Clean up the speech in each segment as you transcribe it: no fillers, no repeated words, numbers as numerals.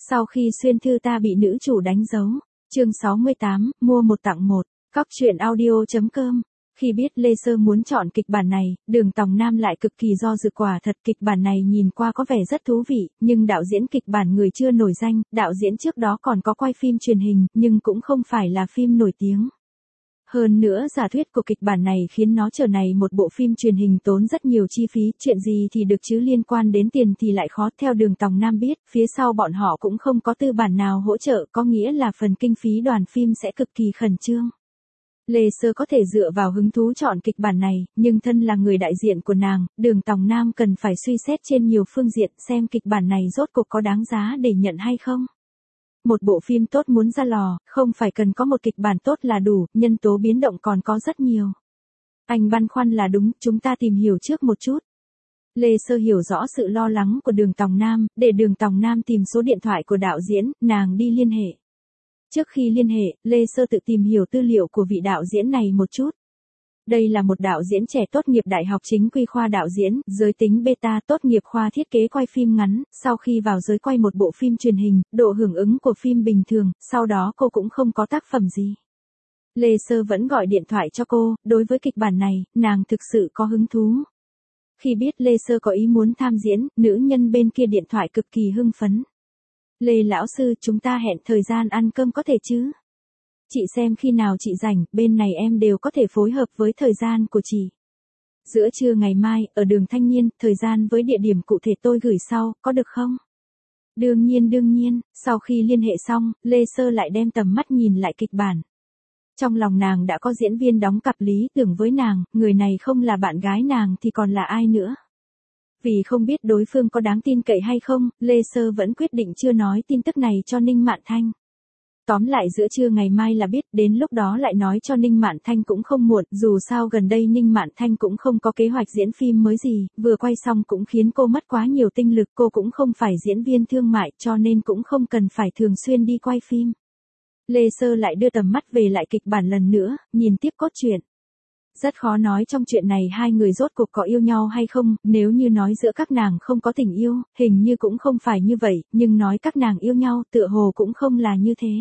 Sau khi xuyên thư ta bị nữ chủ đánh dấu. Chương 68, mua một tặng một. Cóc truyện audio.com. Khi biết Lê Sơ muốn chọn kịch bản này, Đường Tòng Nam lại cực kỳ do dự, quả thật kịch bản này nhìn qua có vẻ rất thú vị, nhưng đạo diễn kịch bản người chưa nổi danh, đạo diễn trước đó còn có quay phim truyền hình, nhưng cũng không phải là phim nổi tiếng. Hơn nữa giả thuyết của kịch bản này khiến nó trở này một bộ phim truyền hình tốn rất nhiều chi phí, chuyện gì thì được chứ liên quan đến tiền thì lại khó. Theo Đường Tòng Nam biết, phía sau bọn họ cũng không có tư bản nào hỗ trợ, có nghĩa là phần kinh phí đoàn phim sẽ cực kỳ khẩn trương. Lê Sơ có thể dựa vào hứng thú chọn kịch bản này, nhưng thân là người đại diện của nàng, Đường Tòng Nam cần phải suy xét trên nhiều phương diện xem kịch bản này rốt cuộc có đáng giá để nhận hay không. Một bộ phim tốt muốn ra lò, không phải cần có một kịch bản tốt là đủ, nhân tố biến động còn có rất nhiều. Anh băn khoăn là đúng, chúng ta tìm hiểu trước một chút. Lê Sơ hiểu rõ sự lo lắng của Đường Tòng Nam, để Đường Tòng Nam tìm số điện thoại của đạo diễn, nàng đi liên hệ. Trước khi liên hệ, Lê Sơ tự tìm hiểu tư liệu của vị đạo diễn này một chút. Đây là một đạo diễn trẻ tốt nghiệp đại học chính quy khoa đạo diễn, giới tính beta, tốt nghiệp khoa thiết kế quay phim ngắn, sau khi vào giới quay một bộ phim truyền hình, độ hưởng ứng của phim bình thường, sau đó cô cũng không có tác phẩm gì. Lê Sơ vẫn gọi điện thoại cho cô, đối với kịch bản này, nàng thực sự có hứng thú. Khi biết Lê Sơ có ý muốn tham diễn, nữ nhân bên kia điện thoại cực kỳ hưng phấn. Lê lão sư, chúng ta hẹn thời gian ăn cơm có thể chứ? Chị xem khi nào chị rảnh, bên này em đều có thể phối hợp với thời gian của chị. Giữa trưa ngày mai, ở đường Thanh Niên, thời gian với địa điểm cụ thể tôi gửi sau, có được không? Đương nhiên, sau khi liên hệ xong, Lê Sơ lại đem tầm mắt nhìn lại kịch bản. Trong lòng nàng đã có diễn viên đóng cặp lý tưởng với nàng, người này không là bạn gái nàng thì còn là ai nữa? Vì không biết đối phương có đáng tin cậy hay không, Lê Sơ vẫn quyết định chưa nói tin tức này cho Ninh Mạn Thanh. Tóm lại giữa trưa ngày mai là biết, đến lúc đó lại nói cho Ninh Mạn Thanh cũng không muộn, dù sao gần đây Ninh Mạn Thanh cũng không có kế hoạch diễn phim mới gì, vừa quay xong cũng khiến cô mất quá nhiều tinh lực, cô cũng không phải diễn viên thương mại cho nên cũng không cần phải thường xuyên đi quay phim. Lê Sơ lại đưa tầm mắt về lại kịch bản lần nữa, nhìn tiếp cốt truyện. Rất khó nói trong chuyện này hai người rốt cuộc có yêu nhau hay không, nếu như nói giữa các nàng không có tình yêu, hình như cũng không phải như vậy, nhưng nói các nàng yêu nhau tựa hồ cũng không là như thế.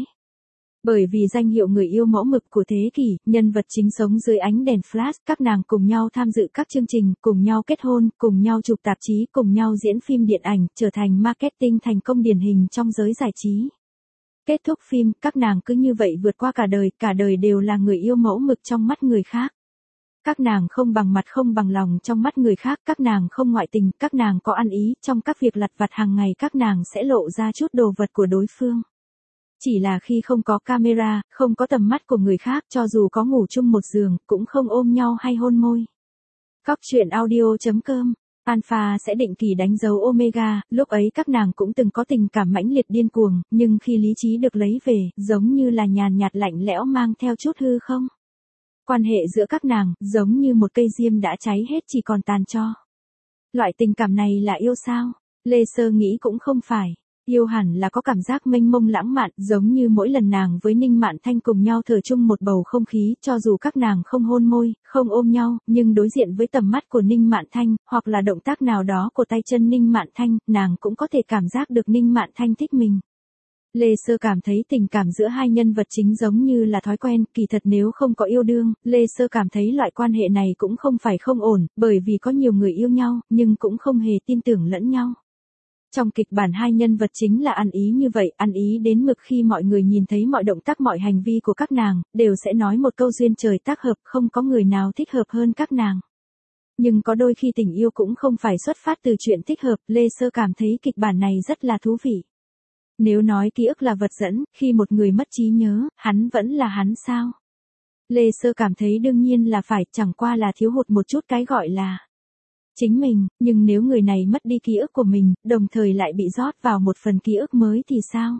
Bởi vì danh hiệu người yêu mẫu mực của thế kỷ, nhân vật chính sống dưới ánh đèn flash, các nàng cùng nhau tham dự các chương trình, cùng nhau kết hôn, cùng nhau chụp tạp chí, cùng nhau diễn phim điện ảnh, trở thành marketing thành công điển hình trong giới giải trí. Kết thúc phim, các nàng cứ như vậy vượt qua cả đời đều là người yêu mẫu mực trong mắt người khác. Các nàng không bằng mặt không bằng lòng trong mắt người khác, các nàng không ngoại tình, các nàng có ăn ý, trong các việc lặt vặt hàng ngày các nàng sẽ lộ ra chút đồ vật của đối phương. Chỉ là khi không có camera, không có tầm mắt của người khác, cho dù có ngủ chung một giường, cũng không ôm nhau hay hôn môi. Cóc truyện audio.com. Alpha sẽ định kỳ đánh dấu Omega, lúc ấy các nàng cũng từng có tình cảm mãnh liệt điên cuồng, nhưng khi lý trí được lấy về, giống như là nhàn nhạt lạnh lẽo mang theo chút hư không. Quan hệ giữa các nàng, giống như một cây diêm đã cháy hết chỉ còn tàn tro. Loại tình cảm này là yêu sao? Lê Sơ nghĩ cũng không phải. Yêu hẳn là có cảm giác mênh mông lãng mạn, giống như mỗi lần nàng với Ninh Mạn Thanh cùng nhau thở chung một bầu không khí, cho dù các nàng không hôn môi, không ôm nhau, nhưng đối diện với tầm mắt của Ninh Mạn Thanh, hoặc là động tác nào đó của tay chân Ninh Mạn Thanh, nàng cũng có thể cảm giác được Ninh Mạn Thanh thích mình. Lê Sơ cảm thấy tình cảm giữa hai nhân vật chính giống như là thói quen, kỳ thật nếu không có yêu đương, Lê Sơ cảm thấy loại quan hệ này cũng không phải không ổn, bởi vì có nhiều người yêu nhau, nhưng cũng không hề tin tưởng lẫn nhau. Trong kịch bản hai nhân vật chính là ăn ý như vậy, ăn ý đến mực khi mọi người nhìn thấy mọi động tác mọi hành vi của các nàng, đều sẽ nói một câu duyên trời tác hợp, không có người nào thích hợp hơn các nàng. Nhưng có đôi khi tình yêu cũng không phải xuất phát từ chuyện thích hợp, Lê Sơ cảm thấy kịch bản này rất là thú vị. Nếu nói ký ức là vật dẫn, khi một người mất trí nhớ, hắn vẫn là hắn sao? Lê Sơ cảm thấy đương nhiên là phải, chẳng qua là thiếu hụt một chút cái gọi là chính mình, nhưng nếu người này mất đi ký ức của mình, đồng thời lại bị rót vào một phần ký ức mới thì sao?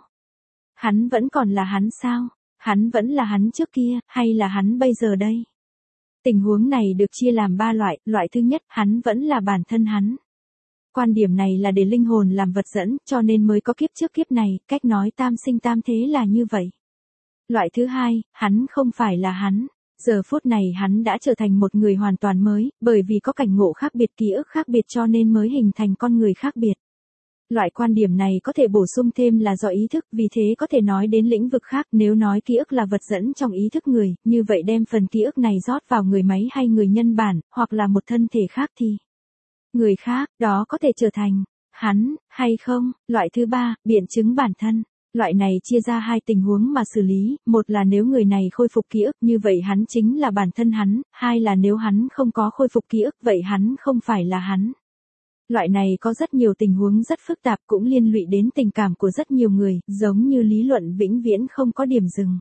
Hắn vẫn còn là hắn sao? Hắn vẫn là hắn trước kia, hay là hắn bây giờ đây? Tình huống này được chia làm 3 loại, loại thứ nhất, hắn vẫn là bản thân hắn. Quan điểm này là để linh hồn làm vật dẫn, cho nên mới có kiếp trước kiếp này, cách nói tam sinh tam thế là như vậy. Loại thứ hai, hắn không phải là hắn. Giờ phút này hắn đã trở thành một người hoàn toàn mới, bởi vì có cảnh ngộ khác biệt, ký ức khác biệt cho nên mới hình thành con người khác biệt. Loại quan điểm này có thể bổ sung thêm là do ý thức, vì thế có thể nói đến lĩnh vực khác. Nếu nói ký ức là vật dẫn trong ý thức người, như vậy đem phần ký ức này rót vào người máy hay người nhân bản, hoặc là một thân thể khác thì người khác, đó có thể trở thành hắn, hay không. Loại thứ ba, biện chứng bản thân. Loại này chia ra hai tình huống mà xử lý, một là nếu người này khôi phục ký ức, như vậy hắn chính là bản thân hắn, hai là nếu hắn không có khôi phục ký ức, vậy hắn không phải là hắn. Loại này có rất nhiều tình huống rất phức tạp, cũng liên lụy đến tình cảm của rất nhiều người, giống như lý luận vĩnh viễn không có điểm dừng.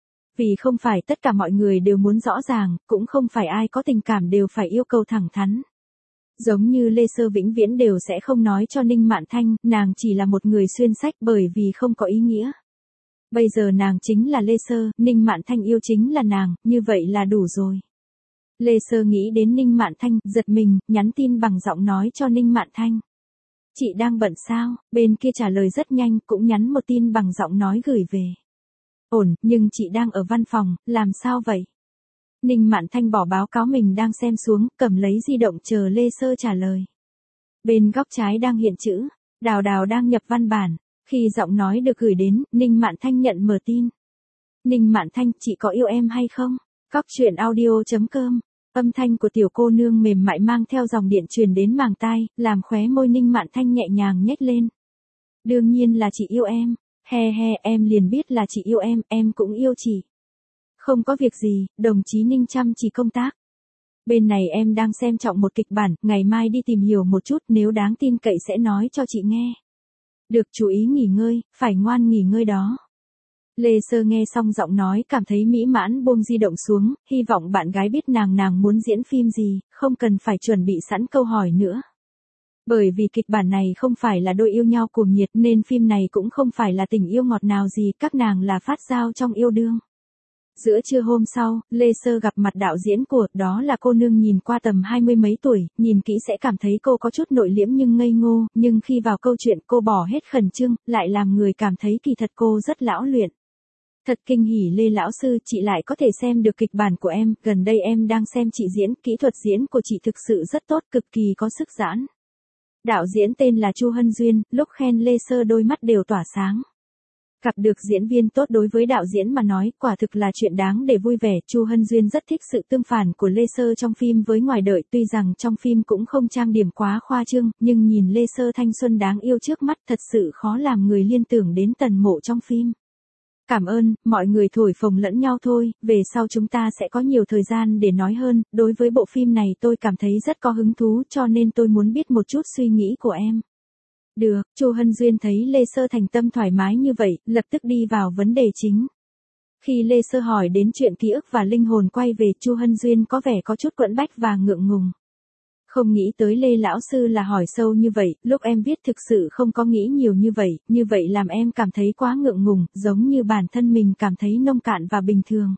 Vì không phải tất cả mọi người đều muốn rõ ràng, cũng không phải ai có tình cảm đều phải yêu cầu thẳng thắn. Giống như Lê Sơ vĩnh viễn đều sẽ không nói cho Ninh Mạn Thanh, nàng chỉ là một người xuyên sách bởi vì không có ý nghĩa. Bây giờ nàng chính là Lê Sơ, Ninh Mạn Thanh yêu chính là nàng, như vậy là đủ rồi. Lê Sơ nghĩ đến Ninh Mạn Thanh, giật mình, nhắn tin bằng giọng nói cho Ninh Mạn Thanh. Chị đang bận sao? Bên kia trả lời rất nhanh, cũng nhắn một tin bằng giọng nói gửi về. Ổn, nhưng chị đang ở văn phòng, làm sao vậy? Ninh Mạn Thanh bỏ báo cáo mình đang xem xuống, cầm lấy di động chờ Lê Sơ trả lời. Bên góc trái đang hiện chữ, Đào Đào đang nhập văn bản. Khi giọng nói được gửi đến, Ninh Mạn Thanh nhận mở tin. Ninh Mạn Thanh, chị có yêu em hay không? Cóc truyện audio.com. Âm thanh của tiểu cô nương mềm mại mang theo dòng điện truyền đến màng tai, làm khóe môi Ninh Mạn Thanh nhẹ nhàng nhếch lên. Đương nhiên là chị yêu em. He he, em liền biết là chị yêu em cũng yêu chị. Không có việc gì, đồng chí Ninh chăm chỉ công tác. Bên này em đang xem trọng một kịch bản, ngày mai đi tìm hiểu một chút, nếu đáng tin cậy sẽ nói cho chị nghe. Được, chú ý nghỉ ngơi, phải ngoan nghỉ ngơi đó. Lê Sơ nghe xong giọng nói cảm thấy mỹ mãn, buông di động xuống, hy vọng bạn gái biết nàng muốn diễn phim gì, không cần phải chuẩn bị sẵn câu hỏi nữa. Bởi vì kịch bản này không phải là đôi yêu nhau cuồng nhiệt nên phim này cũng không phải là tình yêu ngọt nào gì, các nàng là phát giao trong yêu đương. Giữa trưa hôm sau, Lê Sơ gặp mặt đạo diễn của, đó là cô nương nhìn qua tầm 20 mấy tuổi, nhìn kỹ sẽ cảm thấy cô có chút nội liễm nhưng ngây ngô, nhưng khi vào câu chuyện cô bỏ hết khẩn trương, lại làm người cảm thấy kỳ thật cô rất lão luyện. Thật kinh hỉ Lê lão sư, chị lại có thể xem được kịch bản của em, gần đây em đang xem chị diễn, kỹ thuật diễn của chị thực sự rất tốt, cực kỳ có sức giãn. Đạo diễn tên là Chu Hân Duyên, lúc khen Lê Sơ đôi mắt đều tỏa sáng. Gặp được diễn viên tốt đối với đạo diễn mà nói, quả thực là chuyện đáng để vui vẻ. Chu Hân Duyên rất thích sự tương phản của Lê Sơ trong phim với ngoài đời, tuy rằng trong phim cũng không trang điểm quá khoa trương, nhưng nhìn Lê Sơ thanh xuân đáng yêu trước mắt thật sự khó làm người liên tưởng đến Tần Mộ trong phim. Cảm ơn, mọi người thổi phồng lẫn nhau thôi, về sau chúng ta sẽ có nhiều thời gian để nói hơn, đối với bộ phim này tôi cảm thấy rất có hứng thú cho nên tôi muốn biết một chút suy nghĩ của em. Được, Chu Hân Duyên thấy Lê Sơ thành tâm thoải mái như vậy, lập tức đi vào vấn đề chính. Khi Lê Sơ hỏi đến chuyện ký ức và linh hồn quay về, Chu Hân Duyên có vẻ có chút quẫn bách và ngượng ngùng. Không nghĩ tới Lê lão sư là hỏi sâu như vậy, lúc em viết thực sự không có nghĩ nhiều như vậy làm em cảm thấy quá ngượng ngùng, giống như bản thân mình cảm thấy nông cạn và bình thường.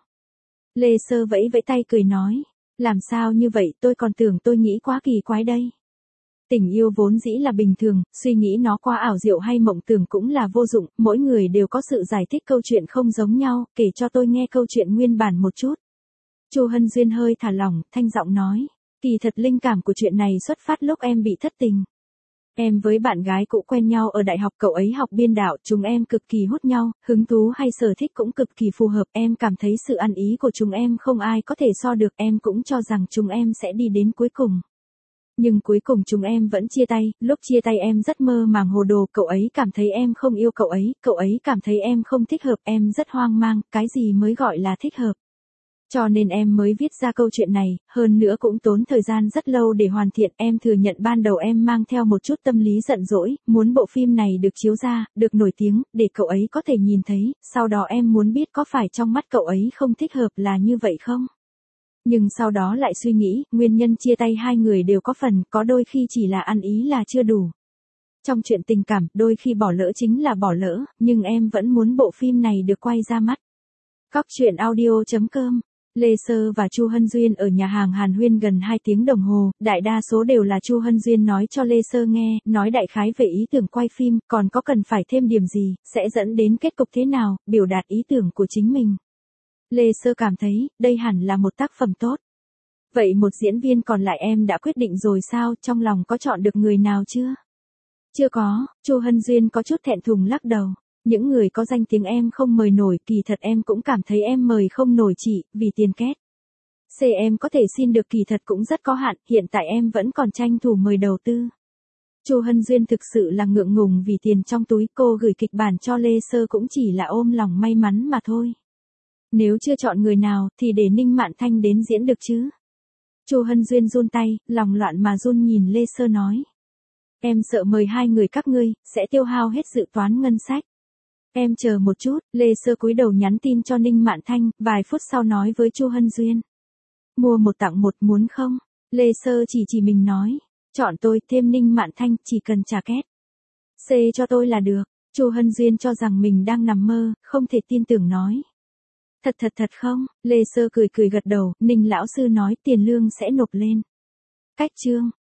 Lê Sơ vẫy vẫy tay cười nói, làm sao như vậy, tôi còn tưởng tôi nghĩ quá kỳ quái đây. Tình yêu vốn dĩ là bình thường, suy nghĩ nó quá ảo diệu hay mộng tưởng cũng là vô dụng, mỗi người đều có sự giải thích câu chuyện không giống nhau, kể cho tôi nghe câu chuyện nguyên bản một chút. Chu Hân Duyên hơi thả lỏng, thanh giọng nói, kỳ thật linh cảm của chuyện này xuất phát lúc em bị thất tình. Em với bạn gái cũ quen nhau ở đại học, cậu ấy học biên đạo, chúng em cực kỳ hút nhau, hứng thú hay sở thích cũng cực kỳ phù hợp, em cảm thấy sự ăn ý của chúng em không ai có thể so được, em cũng cho rằng chúng em sẽ đi đến cuối cùng. Nhưng cuối cùng chúng em vẫn chia tay, lúc chia tay em rất mơ màng hồ đồ, cậu ấy cảm thấy em không yêu cậu ấy cảm thấy em không thích hợp, em rất hoang mang, cái gì mới gọi là thích hợp. Cho nên em mới viết ra câu chuyện này, hơn nữa cũng tốn thời gian rất lâu để hoàn thiện, em thừa nhận ban đầu em mang theo một chút tâm lý giận dỗi, muốn bộ phim này được chiếu ra, được nổi tiếng, để cậu ấy có thể nhìn thấy, sau đó em muốn biết có phải trong mắt cậu ấy không thích hợp là như vậy không? Nhưng sau đó lại suy nghĩ, nguyên nhân chia tay hai người đều có phần, có đôi khi chỉ là ăn ý là chưa đủ. Trong chuyện tình cảm, đôi khi bỏ lỡ chính là bỏ lỡ, nhưng em vẫn muốn bộ phim này được quay ra mắt. Cóc truyện audio.com. Lê Sơ và Chu Hân Duyên ở nhà hàng hàn huyên gần 2 tiếng đồng hồ, đại đa số đều là Chu Hân Duyên nói cho Lê Sơ nghe, nói đại khái về ý tưởng quay phim, còn có cần phải thêm điểm gì, sẽ dẫn đến kết cục thế nào, biểu đạt ý tưởng của chính mình. Lê Sơ cảm thấy, đây hẳn là một tác phẩm tốt. Vậy một diễn viên còn lại em đã quyết định rồi sao, trong lòng có chọn được người nào chưa? Chưa có, Chu Hân Duyên có chút thẹn thùng lắc đầu. Những người có danh tiếng em không mời nổi, kỳ thật em cũng cảm thấy em mời không nổi chị, vì tiền két. Em có thể xin được kỳ thật cũng rất có hạn, hiện tại em vẫn còn tranh thủ mời đầu tư. Chu Hân Duyên thực sự là ngượng ngùng vì tiền trong túi, cô gửi kịch bản cho Lê Sơ cũng chỉ là ôm lòng may mắn mà thôi. Nếu chưa chọn người nào thì để Ninh Mạn Thanh đến diễn được chứ. Chu Hân Duyên run tay, lòng loạn mà run nhìn Lê Sơ nói. Em sợ mời hai người các ngươi, sẽ tiêu hao hết dự toán ngân sách. Em chờ một chút, Lê Sơ cúi đầu nhắn tin cho Ninh Mạn Thanh, vài phút sau nói với Chu Hân Duyên. Mua một tặng một muốn không? Lê Sơ chỉ mình nói. Chọn tôi, thêm Ninh Mạn Thanh, chỉ cần trả két. Cho tôi là được. Chu Hân Duyên cho rằng mình đang nằm mơ, không thể tin tưởng nói. Thật không? Lê Sơ cười gật đầu, Ninh lão sư nói tiền lương sẽ nộp lên. Cách chương.